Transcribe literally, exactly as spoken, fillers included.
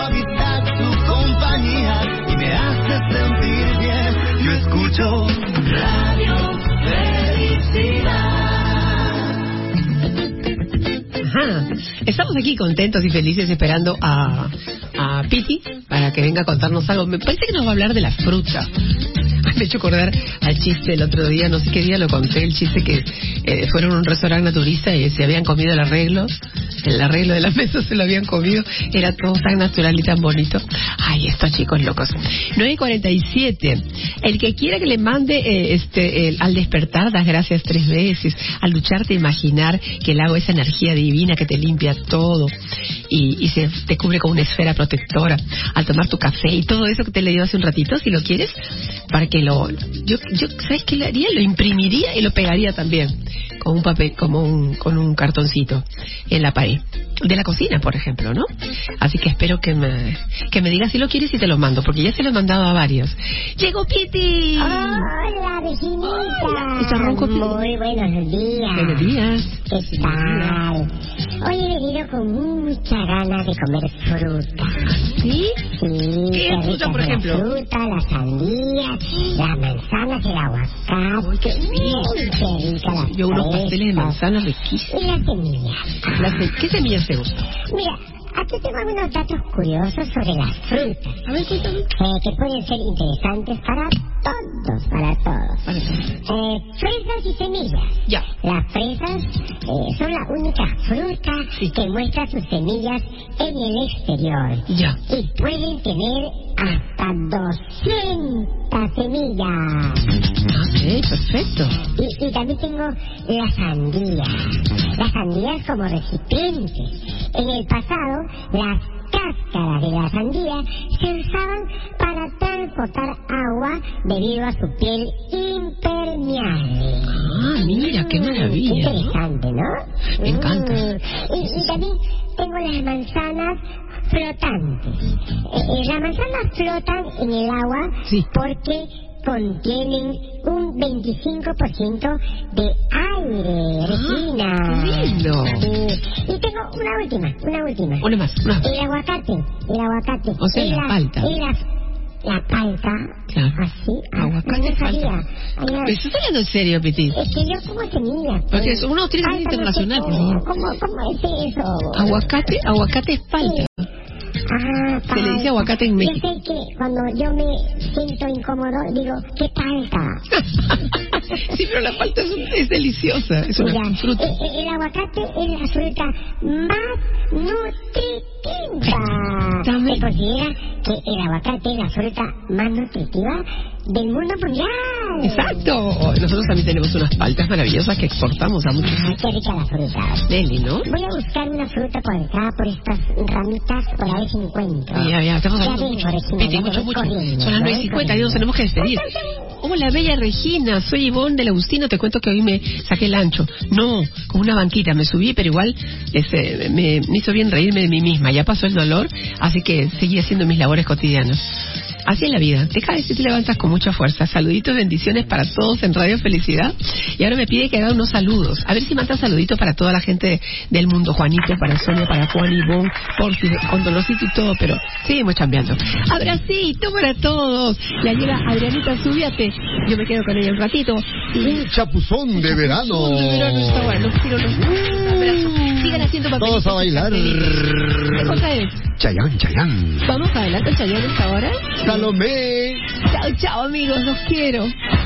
suavidad, tu compañía, y me hace sentir bien. Yo escucho Radio Felicidad. Ajá. Estamos aquí contentos y felices esperando a, a Piti para que venga a contarnos algo. Me parece que nos va a hablar de la fruta. Me he hecho acordar al chiste el otro día, no sé qué día lo conté, el chiste que eh, fueron a un restaurante naturista y se habían comido el arreglo, el arreglo de la mesa se lo habían comido, era todo tan natural y tan bonito. Ay, estos chicos locos. nueve y cuarenta y siete. El que quiera que le mande eh, este el, al despertar, das gracias tres veces, al lucharte a imaginar que el agua es esa energía divina que te limpia todo y, y se te cubre con una esfera protectora, al tomar tu café y todo eso que te leí hace un ratito, si lo quieres, para que lo, yo, yo, ¿sabes qué le haría? Lo imprimiría y lo pegaría también con un papel, como un, con un cartoncito en la pared de la cocina, por ejemplo, ¿no? Así que espero que me, que me digas si lo quieres y te lo mando, porque ya se lo he mandado a varios. ¡Llegó Piti! Hola, vecinita. ¿Está ronco, Piti? Muy buenos días. Buenos días. ¿Qué tal? Hoy he venido con mucha ganas de comer fruta. ¿Sí? Sí. ¿Qué fruta, por ejemplo? La fruta, la sandía, las manzanas, el aguacate. ¡Ay, qué rico! Uy, qué rica la Yo unos pasteles de fresa. manzanas riquísimos. Y las semillas. Las de- ¿Qué semillas te gustan? Mira, aquí tengo algunos datos curiosos sobre las frutas. A ver, cuéntame. Eh, que pueden ser interesantes para todos, para todos. Vale. Eh, fresas y semillas. Ya. Las fresas eh, son la única fruta Sí. que muestra sus semillas en el exterior. Ya. Y pueden tener hasta doscientas semillas. Ok, perfecto. Y, y también tengo la sandía. Las sandías como recipientes. En el pasado, las cáscaras de la sandía se usaban para transportar agua debido a su piel impermeable. Ah, mira, qué maravilla. Interesante, ¿no? Me encanta. Mm. Y, y también tengo las manzanas flotantes. Eh, eh, las manzanas flotan en el agua Sí. porque contienen un veinticinco por ciento de aire, Regina. qué lindo. Sí. Y tengo una última, una última. Una más, una más. El aguacate, el aguacate. O sea, Y la palta. y la, la palta. Claro. Así. ah, Aguacate, no palta. sabía. Ay, ¿Me ay. estás hablando en serio, Piti? Es que yo como semillas. Porque pues. es- uno tiene que ser Palta, no sé internacional, por cómo, favor. ¿Cómo, cómo es eso? Aguacate, aguacate es palta. Ah, Se le dice aguacate en México. Yo sé que cuando yo me siento incómodo, digo, ¿qué palta? Sí, pero la palta es, un- es deliciosa. Es una Mira, fruta. eh, eh, el aguacate es la fruta más nutritiva. Dame. Se considera que el aguacate es la fruta más nutritiva del mundo mundial. Exacto. Nosotros también tenemos unas paltas maravillosas que exportamos a muchos Ay, sitios. qué rica la fruta. Deli, ¿no? Voy a buscar una fruta por acá, por estas ramitas, por a ver si encuentro. Ya, ya, estamos Ya hablando vengo, mucho. Regina, Piti, ya mucho, voy mucho. corriendo, Son las voy nueve y cincuenta y nos corriendo. tenemos que despedir. Hola, bella Regina, soy Ivonne del Agustino, te cuento que hoy me saqué el ancho. No, con una banquita me subí, pero igual este, me, me hizo bien reírme de mí misma. Ya pasó el dolor, así que seguí haciendo mis labores cotidianas. Así es la vida, te caes y te levantas con mucha fuerza. Saluditos, bendiciones para todos en Radio Felicidad. Y ahora me pide que haga unos saludos. A ver si manda saluditos para toda la gente del mundo. Juanito, para Sonia, para Juan y Ivonne, por si, con dolorcito y todo, pero seguimos chambeando. Abracito para todos. Ya llega Adrianita, súbiate. Yo me quedo con ella un ratito. Y Un chapuzón de verano. de verano está bueno. Los quiero, los abrazos. Sigan haciendo papelitos. Todos a bailar. ¿Qué cosa es? Chayán, Chayán. Vamos adelante, Chayanne, esta hora. Salomé. Chao, chao, amigos, los quiero.